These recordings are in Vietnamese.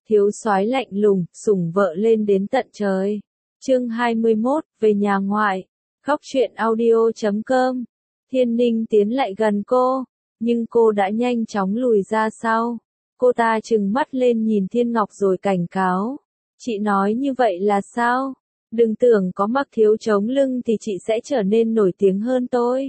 thiếu soái lạnh lùng, sủng vợ lên đến tận trời. Chương 21, về nhà ngoại. Khóc chuyện audio.com. Thiên Ninh tiến lại gần cô, nhưng cô đã nhanh chóng lùi ra sau. Cô ta trừng mắt lên nhìn Thiên Ngọc rồi cảnh cáo. Chị nói như vậy là sao? Đừng tưởng có mặc thiếu chống lưng thì chị sẽ trở nên nổi tiếng hơn tôi.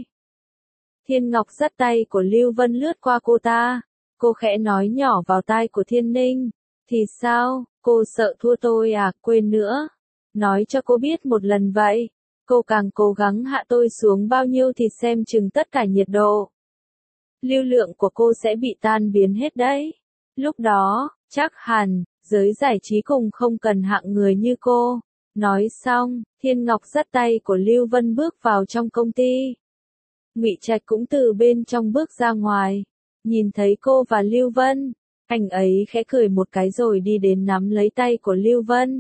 Thiên Ngọc dắt tay của Lưu Vân lướt qua cô ta. Cô khẽ nói nhỏ vào tai của Thiên Ninh. Thì sao, cô sợ thua tôi à, quên nữa. Nói cho cô biết một lần vậy. Cô càng cố gắng hạ tôi xuống bao nhiêu thì xem chừng tất cả nhiệt độ. Lưu lượng của cô sẽ bị tan biến hết đấy. Lúc đó, chắc hẳn, giới giải trí cùng không cần hạng người như cô. Nói xong, Thiên Ngọc dắt tay của Lưu Vân bước vào trong công ty. Ngụy Trạch cũng từ bên trong bước ra ngoài. Nhìn thấy cô và Lưu Vân, anh ấy khẽ cười một cái rồi đi đến nắm lấy tay của Lưu Vân.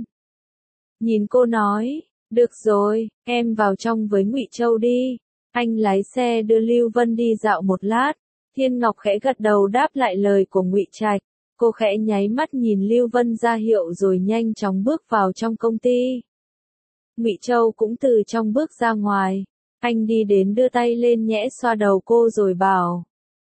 Nhìn cô nói, được rồi, em vào trong với Ngụy Châu đi. Anh lái xe đưa Lưu Vân đi dạo một lát. Thiên Ngọc khẽ gật đầu đáp lại lời của Ngụy Trạch. Cô khẽ nháy mắt nhìn Lưu Vân ra hiệu rồi nhanh chóng bước vào trong công ty. Ngụy Châu cũng từ trong bước ra ngoài. Anh đi đến đưa tay lên nhẽ xoa đầu cô rồi bảo.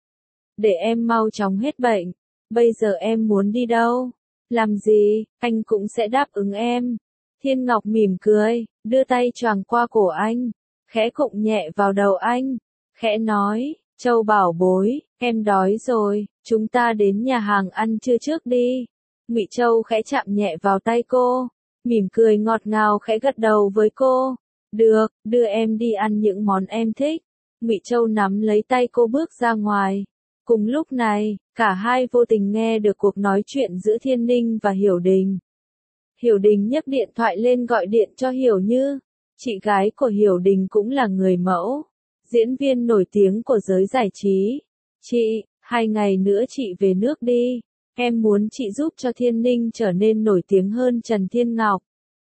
Để em mau chóng hết bệnh. Bây giờ em muốn đi đâu? Làm gì, anh cũng sẽ đáp ứng em. Thiên Ngọc mỉm cười, đưa tay choàng qua cổ anh. Khẽ cụng nhẹ vào đầu anh. Khẽ nói, Châu bảo bối, em đói rồi, chúng ta đến nhà hàng ăn trưa trước đi. Ngụy Châu khẽ chạm nhẹ vào tay cô. Mỉm cười ngọt ngào khẽ gật đầu với cô. Được, đưa em đi ăn những món em thích. Ngụy Châu nắm lấy tay cô bước ra ngoài. Cùng lúc này, cả hai vô tình nghe được cuộc nói chuyện giữa Thiên Ninh và Hiểu Đình. Hiểu Đình nhấc điện thoại lên gọi điện cho Hiểu Như. Chị gái của Hiểu Đình cũng là người mẫu, diễn viên nổi tiếng của giới giải trí. Chị, 2 ngày nữa chị về nước đi. Em muốn chị giúp cho Thiên Ninh trở nên nổi tiếng hơn Trần Thiên Ngọc.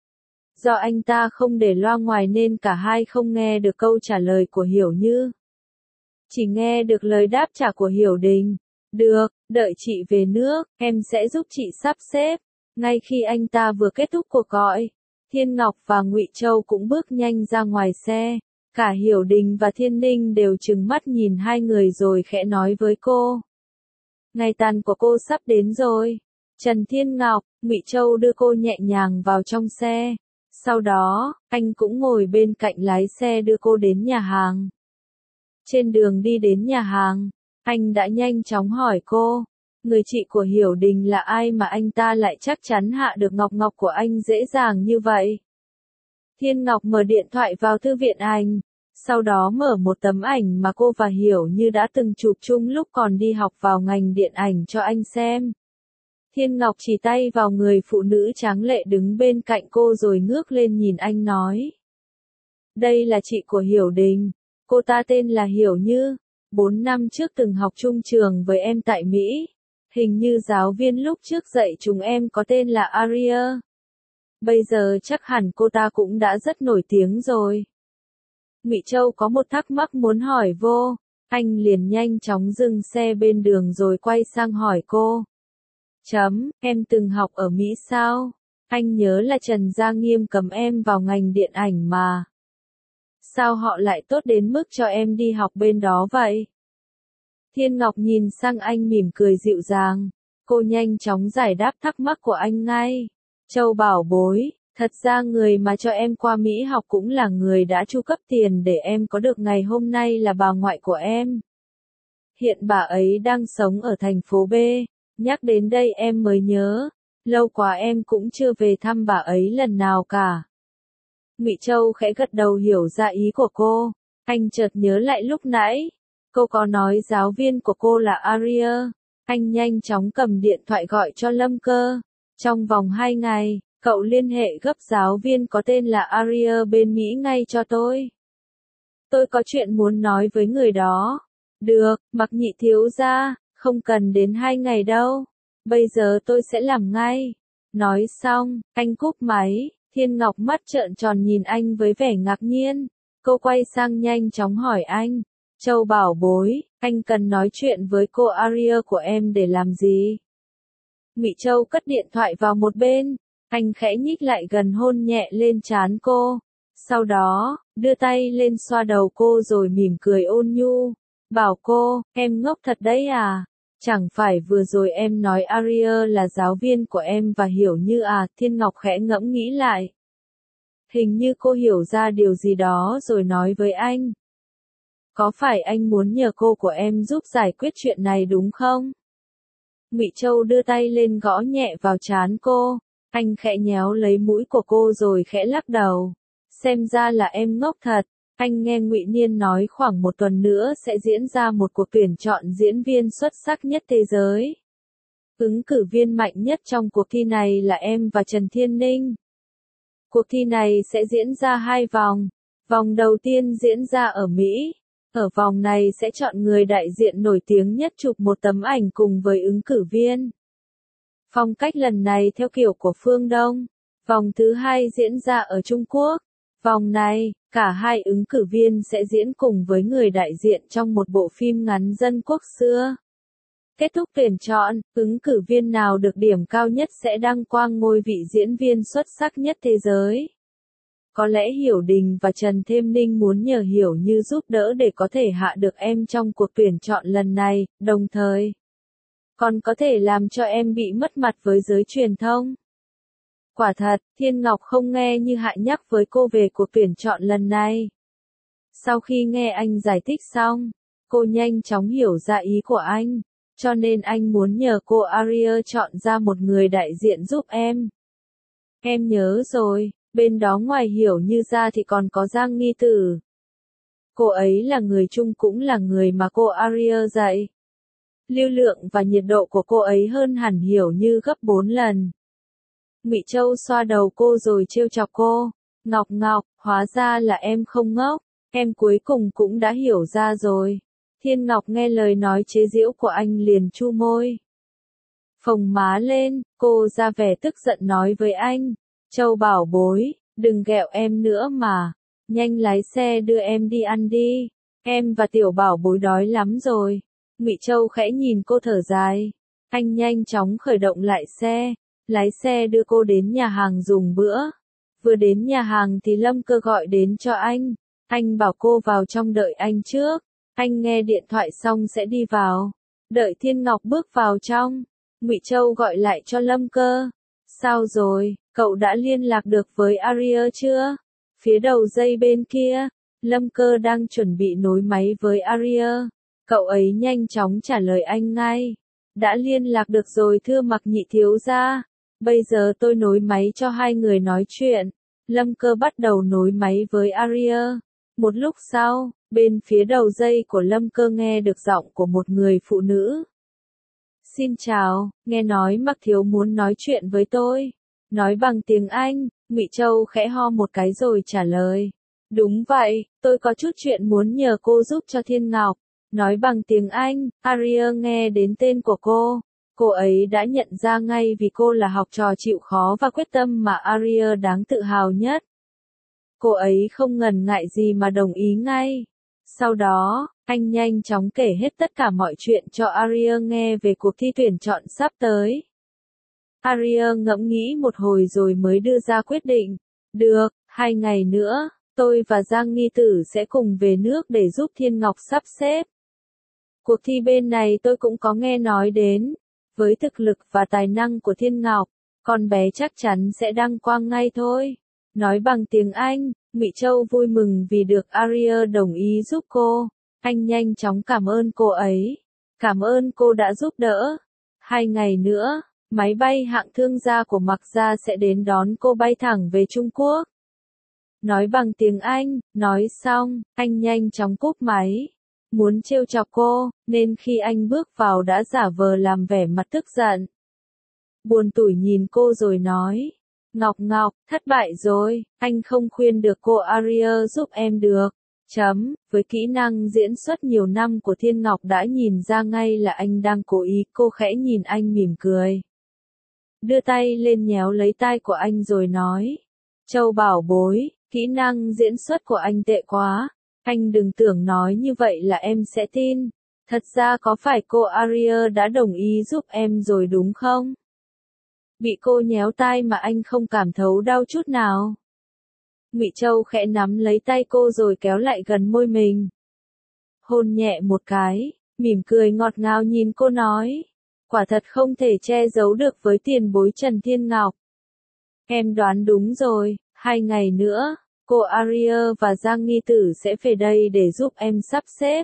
Do anh ta không để loa ngoài nên cả hai không nghe được câu trả lời của Hiểu Như. Chỉ nghe được lời đáp trả của Hiểu Đình. Được, đợi chị về nước, em sẽ giúp chị sắp xếp. Ngay khi anh ta vừa kết thúc cuộc gọi, Thiên Ngọc và Ngụy Châu cũng bước nhanh ra ngoài xe. Cả Hiểu Đình và Thiên Ninh đều trừng mắt nhìn hai người rồi khẽ nói với cô. Ngày tàn của cô sắp đến rồi. Trần Thiên Ngọc, Ngụy Châu đưa cô nhẹ nhàng vào trong xe. Sau đó, anh cũng ngồi bên cạnh lái xe đưa cô đến nhà hàng. Trên đường đi đến nhà hàng, anh đã nhanh chóng hỏi cô. Người chị của Hiểu Đình là ai mà anh ta lại chắc chắn hạ được Ngọc Ngọc của anh dễ dàng như vậy? Thiên Ngọc mở điện thoại vào thư viện ảnh. Sau đó mở một tấm ảnh mà cô và Hiểu Như đã từng chụp chung lúc còn đi học vào ngành điện ảnh cho anh xem. Thiên Ngọc chỉ tay vào người phụ nữ tráng lệ đứng bên cạnh cô rồi ngước lên nhìn anh nói. Đây là chị của Hiểu Đình. Cô ta tên là Hiểu Như. 4 năm trước từng học chung trường với em tại Mỹ. Hình như giáo viên lúc trước dạy chúng em có tên là Aria. Bây giờ chắc hẳn cô ta cũng đã rất nổi tiếng rồi. Ngụy Châu có một thắc mắc muốn hỏi vô. Anh liền nhanh chóng dừng xe bên đường rồi quay sang hỏi cô. Em từng học ở Mỹ sao? Anh nhớ là Trần Gia Nghiêm cầm em vào ngành điện ảnh mà. Sao họ lại tốt đến mức cho em đi học bên đó vậy? Thiên Ngọc nhìn sang anh mỉm cười dịu dàng. Cô nhanh chóng giải đáp thắc mắc của anh ngay. Châu bảo bối, thật ra người mà cho em qua Mỹ học cũng là người đã chu cấp tiền để em có được ngày hôm nay là bà ngoại của em. Hiện bà ấy đang sống ở thành phố B. Nhắc đến đây em mới nhớ. Lâu quá em cũng chưa về thăm bà ấy lần nào cả. Ngụy Châu khẽ gật đầu hiểu ra ý của cô. Anh chợt nhớ lại lúc nãy. Cô có nói giáo viên của cô là Aria. Anh nhanh chóng cầm điện thoại gọi cho Lâm Cơ. Trong vòng 2 ngày, cậu liên hệ gấp giáo viên có tên là Aria bên Mỹ ngay cho tôi. Tôi có chuyện muốn nói với người đó. Được, Mặc Nhị thiếu gia, không cần đến 2 ngày đâu. Bây giờ tôi sẽ làm ngay. Nói xong, anh cúp máy. Thiên Ngọc mắt trợn tròn nhìn anh với vẻ ngạc nhiên. Cô quay sang nhanh chóng hỏi anh. Châu bảo bối, anh cần nói chuyện với cô Aria của em để làm gì? Ngụy Châu cất điện thoại vào một bên, anh khẽ nhích lại gần hôn nhẹ lên trán cô. Sau đó, đưa tay lên xoa đầu cô rồi mỉm cười ôn nhu. Bảo cô, em ngốc thật đấy à? Chẳng phải vừa rồi em nói Aria là giáo viên của em và hiểu như à? Thiên Ngọc khẽ ngẫm nghĩ lại. Hình như cô hiểu ra điều gì đó rồi nói với anh. Có phải anh muốn nhờ cô của em giúp giải quyết chuyện này đúng không? Ngụy Châu đưa tay lên gõ nhẹ vào trán cô. Anh khẽ nhéo lấy mũi của cô rồi khẽ lắc đầu. Xem ra là em ngốc thật. Anh nghe Ngụy Niên nói khoảng một tuần nữa sẽ diễn ra một cuộc tuyển chọn diễn viên xuất sắc nhất thế giới. Ứng cử viên mạnh nhất trong cuộc thi này là em và Trần Thiên Ninh. Cuộc thi này sẽ diễn ra 2 vòng. Vòng đầu tiên diễn ra ở Mỹ. Ở vòng này sẽ chọn người đại diện nổi tiếng nhất chụp một tấm ảnh cùng với ứng cử viên. Phong cách lần này theo kiểu của phương Đông. Vòng thứ 2 diễn ra ở Trung Quốc. Vòng này, cả hai ứng cử viên sẽ diễn cùng với người đại diện trong một bộ phim ngắn dân quốc xưa. Kết thúc tuyển chọn, ứng cử viên nào được điểm cao nhất sẽ đăng quang ngôi vị diễn viên xuất sắc nhất thế giới. Có lẽ Hiểu Đình và Trần Thêm Ninh muốn nhờ Hiểu Như giúp đỡ để có thể hạ được em trong cuộc tuyển chọn lần này, đồng thời còn có thể làm cho em bị mất mặt với giới truyền thông. Quả thật, Thiên Ngọc không nghe Như Hạ nhắc với cô về cuộc tuyển chọn lần này. Sau khi nghe anh giải thích xong, cô nhanh chóng hiểu ra ý của anh, cho nên anh muốn nhờ cô Aria chọn ra một người đại diện giúp em. Em nhớ rồi, bên đó ngoài Hiểu Như ra thì còn có Giang Nghi Tử. Cô ấy là người Trung cũng là người mà cô Aria dạy. Lưu lượng và nhiệt độ của cô ấy hơn hẳn Hiểu Như gấp 4 lần. Ngụy Châu xoa đầu cô rồi trêu chọc cô. Ngọc Ngọc, hóa ra là em không ngốc, em cuối cùng cũng đã hiểu ra rồi. Thiên Ngọc nghe lời nói chế giễu của anh liền chu môi. Phồng má lên, cô ra vẻ tức giận nói với anh. Châu bảo bối, đừng ghẹo em nữa mà. Nhanh lái xe đưa em đi ăn đi. Em và tiểu bảo bối đói lắm rồi. Ngụy Châu khẽ nhìn cô thở dài. Anh nhanh chóng khởi động lại xe. Lái xe đưa cô đến nhà hàng dùng bữa. Vừa đến nhà hàng thì Lâm Cơ gọi đến cho anh. Anh bảo cô vào trong đợi anh trước. Anh nghe điện thoại xong sẽ đi vào. Đợi Thiên Ngọc bước vào trong. Ngụy Châu gọi lại cho Lâm Cơ. Sao rồi, cậu đã liên lạc được với Aria chưa? Phía đầu dây bên kia, Lâm Cơ đang chuẩn bị nối máy với Aria. Cậu ấy nhanh chóng trả lời anh ngay. Đã liên lạc được rồi thưa Mặc Nhị thiếu gia. Bây giờ tôi nối máy cho hai người nói chuyện. Lâm Cơ bắt đầu nối máy với Aria. Một lúc sau, bên phía đầu dây của Lâm Cơ nghe được giọng của một người phụ nữ. Xin chào, nghe nói Mặc thiếu muốn nói chuyện với tôi. Nói bằng tiếng Anh, Ngụy Châu khẽ ho một cái rồi trả lời. Đúng vậy, tôi có chút chuyện muốn nhờ cô giúp cho Thiên Ngọc. Nói bằng tiếng Anh, Aria nghe đến tên của cô ấy đã nhận ra ngay vì cô là học trò chịu khó và quyết tâm mà Aria đáng tự hào nhất. Cô ấy không ngần ngại gì mà đồng ý ngay. Sau đó, anh nhanh chóng kể hết tất cả mọi chuyện cho Aria nghe về cuộc thi tuyển chọn sắp tới. Aria ngẫm nghĩ một hồi rồi mới đưa ra quyết định. Được, 2 ngày nữa, tôi và Giang Nghi Tử sẽ cùng về nước để giúp Thiên Ngọc sắp xếp. Cuộc thi bên này tôi cũng có nghe nói đến. Với thực lực và tài năng của Thiên Ngọc, con bé chắc chắn sẽ đăng quang ngay thôi. Nói bằng tiếng Anh, Ngụy Châu vui mừng vì được Aria đồng ý giúp cô. Anh nhanh chóng cảm ơn cô ấy. Cảm ơn cô đã giúp đỡ. 2 ngày nữa, máy bay hạng thương gia của Mặc gia sẽ đến đón cô bay thẳng về Trung Quốc. Nói bằng tiếng Anh, nói xong, anh nhanh chóng cúp máy. Muốn trêu chọc cô, nên khi anh bước vào đã giả vờ làm vẻ mặt tức giận. Buồn tủi nhìn cô rồi nói. Ngọc Ngọc, thất bại rồi, anh không khuyên được cô Aria giúp em được. Với kỹ năng diễn xuất nhiều năm của Thiên Ngọc đã nhìn ra ngay là anh đang cố ý. Cô khẽ nhìn anh mỉm cười. Đưa tay lên nhéo lấy tai của anh rồi nói. Châu bảo bối, kỹ năng diễn xuất của anh tệ quá. Anh đừng tưởng nói như vậy là em sẽ tin. Thật ra có phải cô Aria đã đồng ý giúp em rồi đúng không? Bị cô nhéo tai mà anh không cảm thấu đau chút nào. Ngụy Châu khẽ nắm lấy tay cô rồi kéo lại gần môi mình. Hôn nhẹ một cái, mỉm cười ngọt ngào nhìn cô nói. Quả thật không thể che giấu được với tiền bối Trần Thiên Ngọc. Em đoán đúng rồi, 2 ngày nữa, cô Aria và Giang Nghi Tử sẽ về đây để giúp em sắp xếp.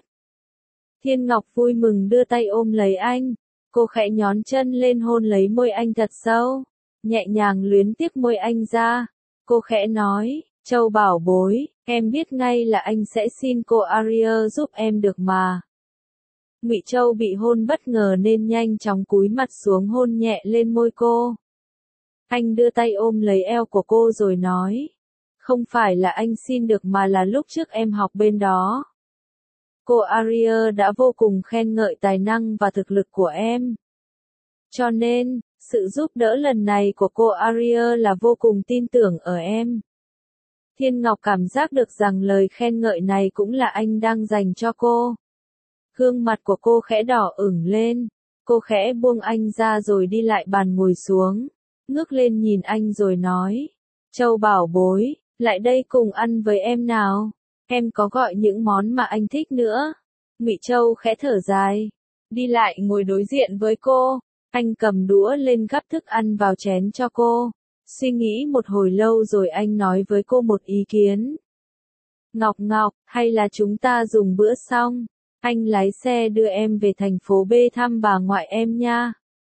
Thiên Ngọc vui mừng đưa tay ôm lấy anh. Cô khẽ nhón chân lên hôn lấy môi anh thật sâu. Nhẹ nhàng luyến tiếc môi anh ra. Cô khẽ nói, Châu bảo bối, em biết ngay là anh sẽ xin cô Aria giúp em được mà. Ngụy Châu bị hôn bất ngờ nên nhanh chóng cúi mặt xuống hôn nhẹ lên môi cô. Anh đưa tay ôm lấy eo của cô rồi nói. Không phải là anh xin được mà là lúc trước em học bên đó. Cô Aria đã vô cùng khen ngợi tài năng và thực lực của em. Cho nên, sự giúp đỡ lần này của cô Aria là vô cùng tin tưởng ở em. Thiên Ngọc cảm giác được rằng lời khen ngợi này cũng là anh đang dành cho cô. Gương mặt của cô khẽ đỏ ửng lên. Cô khẽ buông anh ra rồi đi lại bàn ngồi xuống. Ngước lên nhìn anh rồi nói. Châu bảo bối, lại đây cùng ăn với em nào. Em có gọi những món mà anh thích nữa. Ngụy Châu khẽ thở dài. Đi lại ngồi đối diện với cô. Anh cầm đũa lên gắp thức ăn vào chén cho cô. Suy nghĩ một hồi lâu rồi anh nói với cô một ý kiến. Ngọc Ngọc, hay là chúng ta dùng bữa xong, anh lái xe đưa em về thành phố B thăm bà ngoại em nha.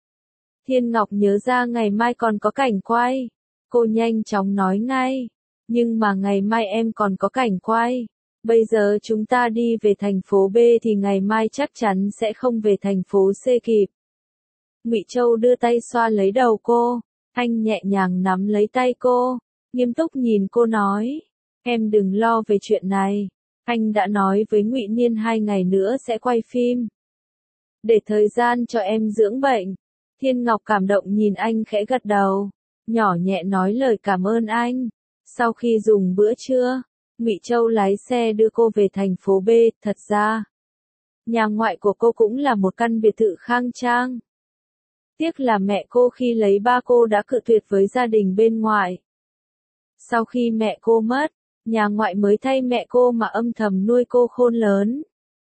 Thiên Ngọc nhớ ra ngày mai còn có cảnh quay. Cô nhanh chóng nói ngay. Nhưng mà ngày mai em còn có cảnh quay. Bây giờ chúng ta đi về thành phố B thì ngày mai chắc chắn sẽ không về thành phố C kịp. Ngụy Châu đưa tay xoa lấy đầu cô. Anh nhẹ nhàng nắm lấy tay cô. Nghiêm túc nhìn cô nói. Em đừng lo về chuyện này. Anh đã nói với Ngụy Niên 2 ngày nữa sẽ quay phim. Để thời gian cho em dưỡng bệnh. Thiên Ngọc cảm động nhìn anh khẽ gật đầu. Nhỏ nhẹ nói lời cảm ơn anh. Sau khi dùng bữa trưa, Ngụy Châu lái xe đưa cô về thành phố B. Thật ra, nhà ngoại của cô cũng là một căn biệt thự khang trang. Tiếc là mẹ cô khi lấy ba cô đã cự tuyệt với gia đình bên ngoài. Sau khi mẹ cô mất, nhà ngoại mới thay mẹ cô mà âm thầm nuôi cô khôn lớn.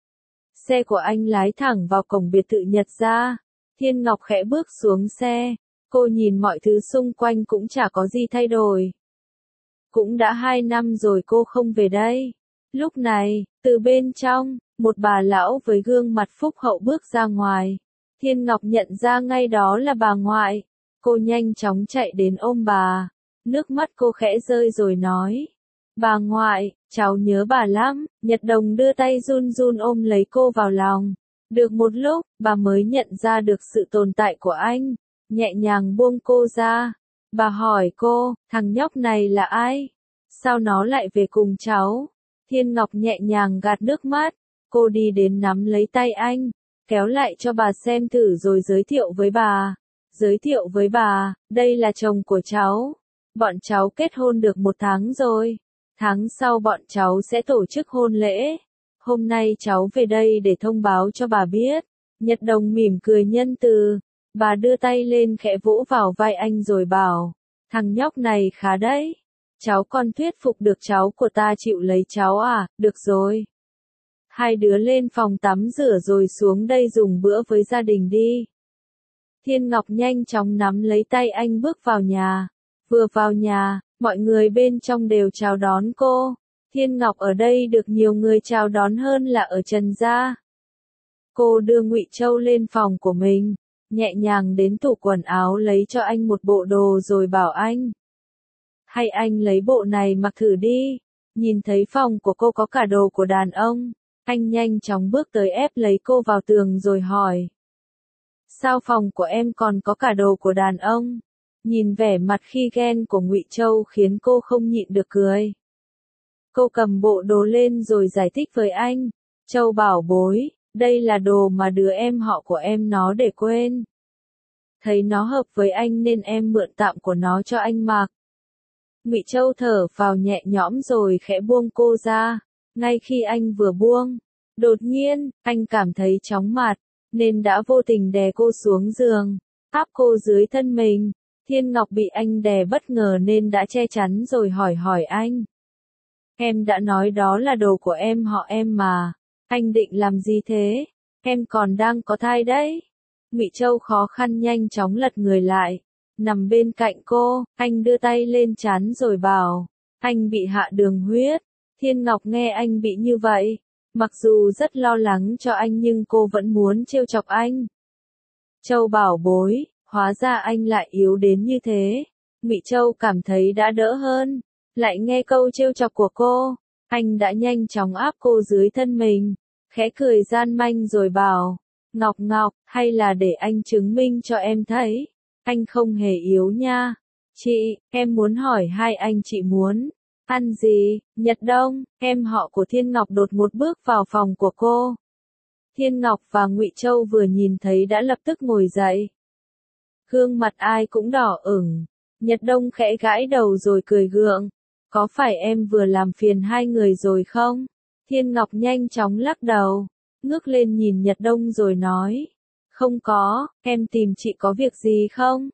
Xe của anh lái thẳng vào cổng biệt thự Nhật gia. Thiên Ngọc khẽ bước xuống xe. Cô nhìn mọi thứ xung quanh cũng chả có gì thay đổi. Cũng đã 2 năm rồi cô không về đây. Lúc này, từ bên trong, một bà lão với gương mặt phúc hậu bước ra ngoài. Thiên Ngọc nhận ra ngay đó là bà ngoại. Cô nhanh chóng chạy đến ôm bà. Nước mắt cô khẽ rơi rồi nói. Bà ngoại, cháu nhớ bà lắm. Nhật Đồng đưa tay run run ôm lấy cô vào lòng. Được một lúc, bà mới nhận ra được sự tồn tại của anh. Nhẹ nhàng buông cô ra. Bà hỏi cô, thằng nhóc này là ai? Sao nó lại về cùng cháu? Thiên Ngọc nhẹ nhàng gạt nước mắt. Cô đi đến nắm lấy tay anh. Kéo lại cho bà xem thử rồi giới thiệu với bà. Giới thiệu với bà, đây là chồng của cháu. Bọn cháu kết hôn được 1 tháng rồi. Tháng sau bọn cháu sẽ tổ chức hôn lễ. Hôm nay cháu về đây để thông báo cho bà biết. Nhật Đồng mỉm cười nhân từ. Bà đưa tay lên khẽ vỗ vào vai anh rồi bảo. Thằng nhóc này khá đấy. Cháu còn thuyết phục được cháu của ta chịu lấy cháu à, được rồi. Hai đứa lên phòng tắm rửa rồi xuống đây dùng bữa với gia đình đi. Thiên Ngọc nhanh chóng nắm lấy tay anh bước vào nhà. Vừa vào nhà, mọi người bên trong đều chào đón cô. Thiên Ngọc ở đây được nhiều người chào đón hơn là ở Trần gia. Cô đưa Ngụy Châu lên phòng của mình, nhẹ nhàng đến tủ quần áo lấy cho anh một bộ đồ rồi bảo anh. Hay anh lấy bộ này mặc thử đi. Nhìn thấy phòng của cô có cả đồ của đàn ông, anh nhanh chóng bước tới ép lấy cô vào tường rồi hỏi. Sao phòng của em còn có cả đồ của đàn ông? Nhìn vẻ mặt khi ghen của Ngụy Châu khiến cô không nhịn được cười. Cô cầm bộ đồ lên rồi giải thích với anh. Châu bảo bối, đây là đồ mà đứa em họ của em nó để quên. Thấy nó hợp với anh nên em mượn tạm của nó cho anh mặc. Ngụy Châu thở vào nhẹ nhõm rồi khẽ buông cô ra. Ngay khi anh vừa buông, đột nhiên, anh cảm thấy chóng mặt, nên đã vô tình đè cô xuống giường, áp cô dưới thân mình. Thiên Ngọc bị anh đè bất ngờ nên đã che chắn rồi hỏi anh. Em đã nói đó là đồ của em họ em mà. Anh định làm gì thế? Em còn đang có thai đấy. Ngụy Châu khó khăn nhanh chóng lật người lại. Nằm bên cạnh cô, anh đưa tay lên trán rồi bảo. Anh bị hạ đường huyết. Thiên Ngọc nghe anh bị như vậy. Mặc dù rất lo lắng cho anh nhưng cô vẫn muốn trêu chọc anh. Châu bảo bối, hóa ra anh lại yếu đến như thế. Ngụy Châu cảm thấy đã đỡ hơn. Lại nghe câu trêu chọc của cô, anh đã nhanh chóng áp cô dưới thân mình, khẽ cười gian manh rồi bảo, Ngọc, hay là để anh chứng minh cho em thấy, anh không hề yếu nha. Chị, em muốn hỏi hai anh chị muốn ăn gì? Nhật Đông, em họ của Thiên Ngọc đột một bước vào phòng của cô. Thiên Ngọc và Ngụy Châu vừa nhìn thấy đã lập tức ngồi dậy. Gương mặt ai cũng đỏ ửng. Nhật Đông khẽ gãi đầu rồi cười gượng. Có phải em vừa làm phiền hai người rồi không? Thiên Ngọc nhanh chóng lắc đầu, ngước lên nhìn Nhật Đông rồi nói. Không có, em tìm chị có việc gì không?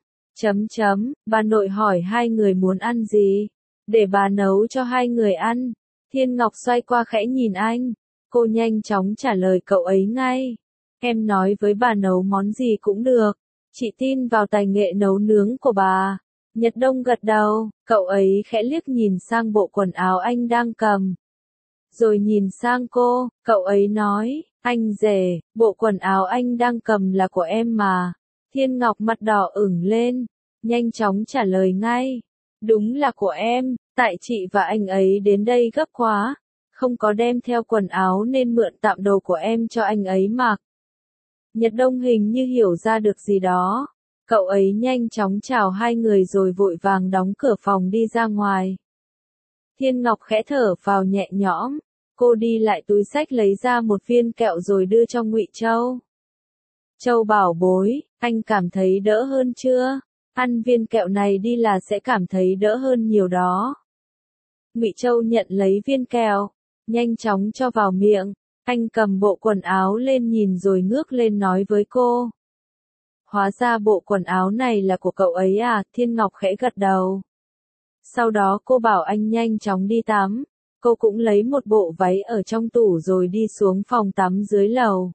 Bà nội hỏi hai người muốn ăn gì? Để bà nấu cho hai người ăn. Thiên Ngọc xoay qua khẽ nhìn anh. Cô nhanh chóng trả lời cậu ấy ngay. Em nói với bà nấu món gì cũng được. Chị tin vào tài nghệ nấu nướng của bà. Nhật Đông gật đầu, cậu ấy khẽ liếc nhìn sang bộ quần áo anh đang cầm. Rồi nhìn sang cô, cậu ấy nói, anh rể, bộ quần áo anh đang cầm là của em mà. Thiên Ngọc mặt đỏ ửng lên, nhanh chóng trả lời ngay. Đúng là của em, tại chị và anh ấy đến đây gấp quá. Không có đem theo quần áo nên mượn tạm đồ của em cho anh ấy mặc. Nhật Đông hình như hiểu ra được gì đó. Cậu ấy nhanh chóng chào hai người rồi vội vàng đóng cửa phòng đi ra ngoài. Thiên Ngọc khẽ thở vào nhẹ nhõm. Cô đi lại túi xách lấy ra một viên kẹo rồi đưa cho Ngụy Châu. Châu bảo bối, anh cảm thấy đỡ hơn chưa? Ăn viên kẹo này đi là sẽ cảm thấy đỡ hơn nhiều đó. Ngụy Châu nhận lấy viên kẹo, nhanh chóng cho vào miệng. Anh cầm bộ quần áo lên nhìn rồi ngước lên nói với cô. Hóa ra bộ quần áo này là của cậu ấy à? Thiên Ngọc khẽ gật đầu. Sau đó cô bảo anh nhanh chóng đi tắm. Cô cũng lấy một bộ váy ở trong tủ rồi đi xuống phòng tắm dưới lầu.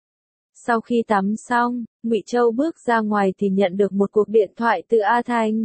Sau khi tắm xong, Ngụy Châu bước ra ngoài thì nhận được một cuộc điện thoại từ A Thành.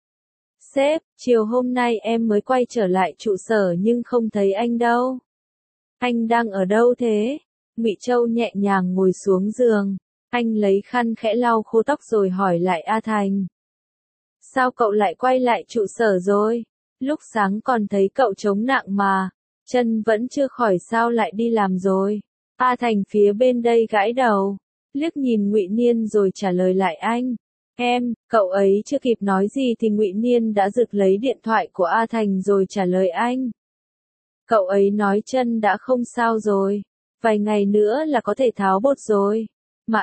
Sếp, chiều hôm nay em mới quay trở lại trụ sở nhưng không thấy anh đâu. Anh đang ở đâu thế? Ngụy Châu nhẹ nhàng ngồi xuống giường. Anh lấy khăn khẽ lau khô tóc rồi hỏi lại A Thành. Sao cậu lại quay lại trụ sở rồi? Lúc sáng còn thấy cậu chống nặng mà. Chân vẫn chưa khỏi sao lại đi làm rồi? A Thành phía bên đây gãi đầu. Liếc nhìn Ngụy Niên rồi trả lời lại anh. Cậu ấy chưa kịp nói gì thì Ngụy Niên đã giật lấy điện thoại của A Thành rồi trả lời anh. Cậu ấy nói chân đã không sao rồi. Vài ngày nữa là có thể tháo bột rồi. Mà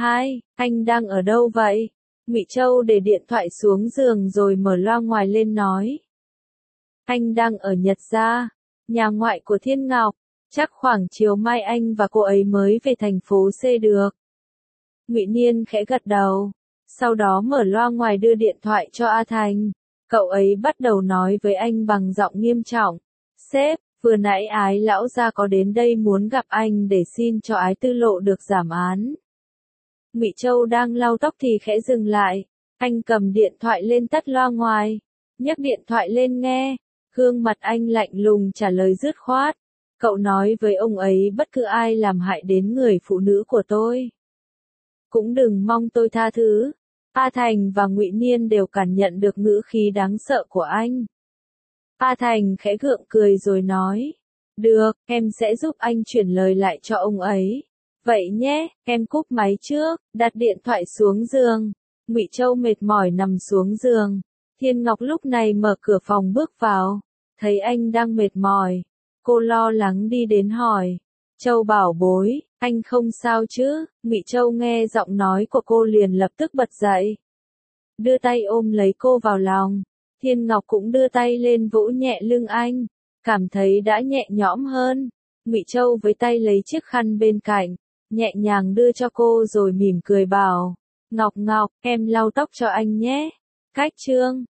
anh đang ở đâu vậy? Ngụy Châu để điện thoại xuống giường rồi mở loa ngoài lên nói. Anh đang ở Nhật Gia, nhà ngoại của Thiên Ngọc. Chắc khoảng chiều mai anh và cô ấy mới về thành phố C được. Ngụy Niên khẽ gật đầu. Sau đó mở loa ngoài đưa điện thoại cho A Thành. Cậu ấy bắt đầu nói với anh bằng giọng nghiêm trọng. Sếp, vừa nãy Ái lão gia có đến đây muốn gặp anh để xin cho Ái Tư Lộ được giảm án. Ngụy Châu đang lau tóc thì khẽ dừng lại. Anh cầm điện thoại lên tắt loa ngoài. Nhấc điện thoại lên nghe. Gương mặt anh lạnh lùng trả lời dứt khoát. Cậu nói với ông ấy bất cứ ai làm hại đến người phụ nữ của tôi. Cũng đừng mong tôi tha thứ. A Thành và Ngụy Niên đều cảm nhận được ngữ khí đáng sợ của anh. A Thành khẽ gượng cười rồi nói. Được, em sẽ giúp anh chuyển lời lại cho ông ấy. Vậy nhé, em cúp máy trước, đặt điện thoại xuống giường. Ngụy Châu mệt mỏi nằm xuống giường. Thiên Ngọc lúc này mở cửa phòng bước vào. Thấy anh đang mệt mỏi. Cô lo lắng đi đến hỏi. Châu bảo bối, anh không sao chứ? Ngụy Châu nghe giọng nói của cô liền lập tức bật dậy. Đưa tay ôm lấy cô vào lòng. Thiên Ngọc cũng đưa tay lên vỗ nhẹ lưng anh. Cảm thấy đã nhẹ nhõm hơn. Ngụy Châu với tay lấy chiếc khăn bên cạnh. Nhẹ nhàng đưa cho cô rồi mỉm cười bảo. Ngọc, em lau tóc cho anh nhé. Cách chương